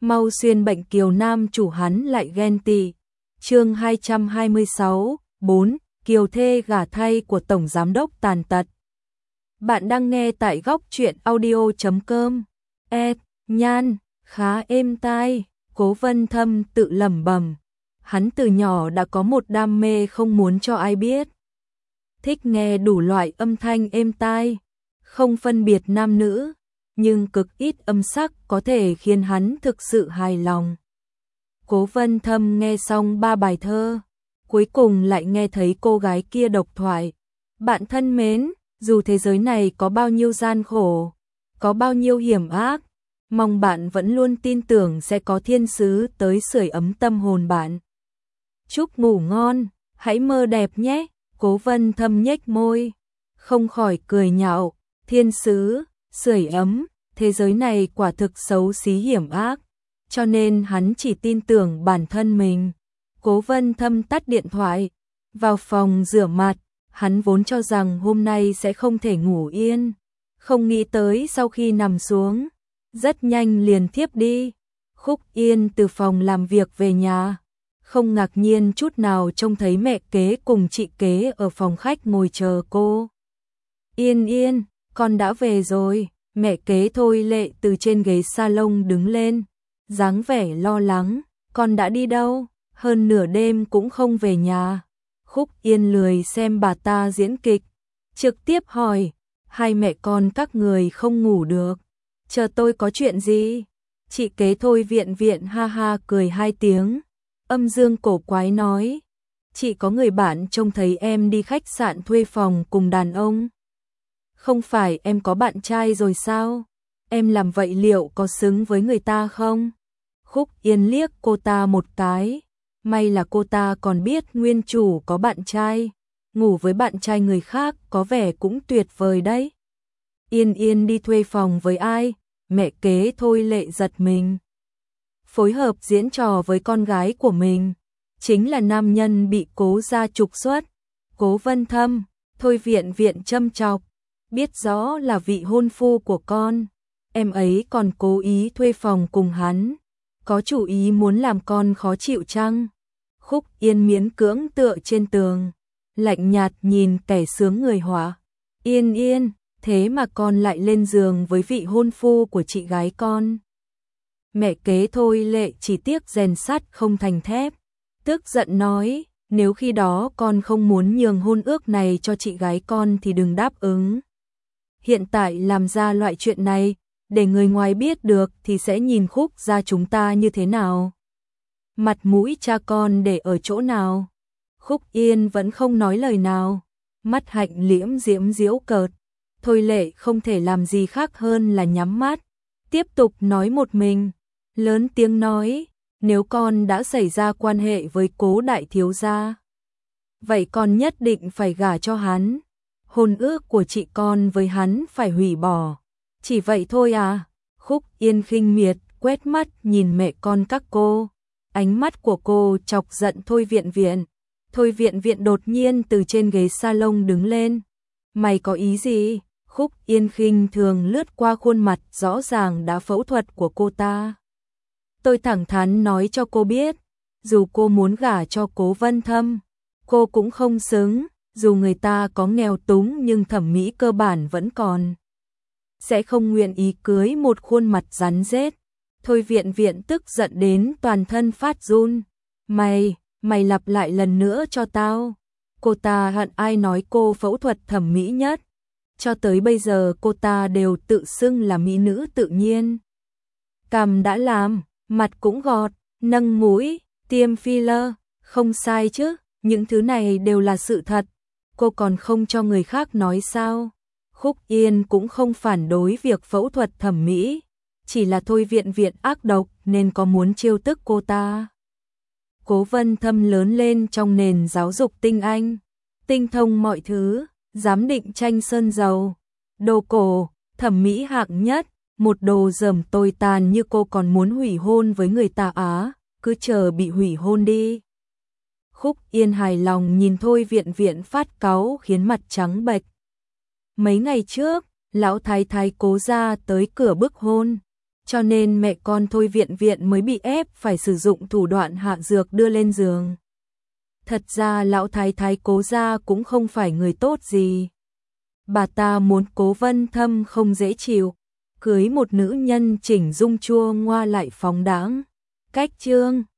mau xuyên bệnh kiều nam chủ hắn lại ghen tị. Chương 226, 4, kiều thê gả thay của Tổng Giám đốc tàn tật. Bạn đang nghe tại góc truyện audio.com. Nhan, khá êm tai, Cố Vân Thâm tự lẩm bẩm. Hắn từ nhỏ đã có một đam mê không muốn cho ai biết. Thích nghe đủ loại âm thanh êm tai, không phân biệt nam nữ, nhưng cực ít âm sắc có thể khiến hắn thực sự hài lòng. Cố Vân Thâm nghe xong 3 bài thơ, cuối cùng lại nghe thấy cô gái kia độc thoại. Bạn thân mến, dù thế giới này có bao nhiêu gian khổ, có bao nhiêu hiểm ác, mong bạn vẫn luôn tin tưởng sẽ có thiên sứ tới sưởi ấm tâm hồn bạn. Chúc ngủ ngon, hãy mơ đẹp nhé. Cố Vân Thâm nhếch môi, không khỏi cười nhạo. Thiên sứ, sưởi ấm, thế giới này quả thực xấu xí hiểm ác, cho nên hắn chỉ tin tưởng bản thân mình. Cố Vân Thâm tắt điện thoại, vào phòng rửa mặt. Hắn vốn cho rằng hôm nay sẽ không thể ngủ yên, không nghĩ tới sau khi nằm xuống, rất nhanh liền thiếp đi. Khúc Yên từ phòng làm việc về nhà, không ngạc nhiên chút nào trông thấy mẹ kế cùng chị kế ở phòng khách ngồi chờ cô. Yên, con đã về rồi. Mẹ kế Thôi Lệ từ trên ghế salon đứng lên, dáng vẻ lo lắng. Con đã đi đâu? Hơn nửa đêm cũng không về nhà. Khúc Yên lười xem bà ta diễn kịch, trực tiếp hỏi, hai mẹ con các người không ngủ được, chờ tôi có chuyện gì? Chị kế Thôi viện ha ha cười 2 tiếng, âm dương cổ quái nói, chị có người bạn trông thấy em đi khách sạn thuê phòng cùng đàn ông. Không phải em có bạn trai rồi sao? Em làm vậy liệu có xứng với người ta không? Khúc Yên liếc cô ta một cái. May là cô ta còn biết nguyên chủ có bạn trai, ngủ với bạn trai người khác có vẻ cũng tuyệt vời đấy. Yên đi thuê phòng với ai? Mẹ kế Thôi Lệ giật mình. Phối hợp diễn trò với con gái của mình, chính là nam nhân bị Cố gia trục xuất. Cố Vân Thâm, Thôi viện châm chọc, biết rõ là vị hôn phu của con, em ấy còn cố ý thuê phòng cùng hắn. Có chủ ý muốn làm con khó chịu chăng? Khúc Yên miễn cưỡng tựa trên tường, lạnh nhạt nhìn kẻ sướng người họa. Yên, thế mà con lại lên giường với vị hôn phu của chị gái con. Mẹ kế Thôi Lệ chỉ tiếc rèn sắt không thành thép, tức giận nói, nếu khi đó con không muốn nhường hôn ước này cho chị gái con thì đừng đáp ứng. Hiện tại làm ra loại chuyện này, để người ngoài biết được thì sẽ nhìn Khúc gia chúng ta như thế nào? Mặt mũi cha con để ở chỗ nào? Khúc Yên vẫn không nói lời nào, mắt hạnh liễm diễm diễu cợt. Thôi Lệ không thể làm gì khác hơn là nhắm mắt, tiếp tục nói một mình, lớn tiếng nói, nếu con đã xảy ra quan hệ với Cố đại thiếu gia, vậy con nhất định phải gả cho hắn. Hôn ước của chị con với hắn phải hủy bỏ. Chỉ vậy thôi à? Khúc Yên khinh miệt quét mắt nhìn mẹ con các cô. Ánh mắt của cô chọc giận Thôi viện. Thôi viện đột nhiên từ trên ghế salon đứng lên. Mày có ý gì? Khúc Yên khinh thường lướt qua khuôn mặt rõ ràng đã phẫu thuật của cô ta. Tôi thẳng thắn nói cho cô biết, dù cô muốn gả cho Cố Vân Thâm, cô cũng không xứng, dù người ta có nghèo túng nhưng thẩm mỹ cơ bản vẫn còn. Sẽ không nguyện ý cưới một khuôn mặt rắn rết. Thôi viện tức giận đến toàn thân phát run. Mày lặp lại lần nữa cho tao. Cô ta hận ai nói cô phẫu thuật thẩm mỹ nhất. Cho tới bây giờ cô ta đều tự xưng là mỹ nữ tự nhiên. Cằm đã làm, mặt cũng gọt, nâng mũi, tiêm filler, không sai chứ, những thứ này đều là sự thật. Cô còn không cho người khác nói sao? Khúc Yên cũng không phản đối việc phẫu thuật thẩm mỹ, chỉ là Thôi viện ác độc nên có muốn trêu tức cô ta. Cố Vân Thâm lớn lên trong nền giáo dục tinh anh, tinh thông mọi thứ, giám định tranh sơn dầu, đồ cổ, thẩm mỹ hạng nhất, một đồ dởm tồi tàn như cô còn muốn hủy hôn với người ta á, cứ chờ bị hủy hôn đi. Khúc Yên hài lòng nhìn Thôi viện phát cáu khiến mặt trắng bệch. Mấy ngày trước, lão thái thái Cố gia tới cửa bức hôn, cho nên mẹ con Thôi Viện Viện mới bị ép phải sử dụng thủ đoạn hạ dược đưa lên giường. Thật ra lão thái thái Cố gia cũng không phải người tốt gì. Bà ta muốn Cố Vân Thâm không dễ chịu, cưới một nữ nhân chỉnh dung chua ngoa lại phóng đãng. Cách chương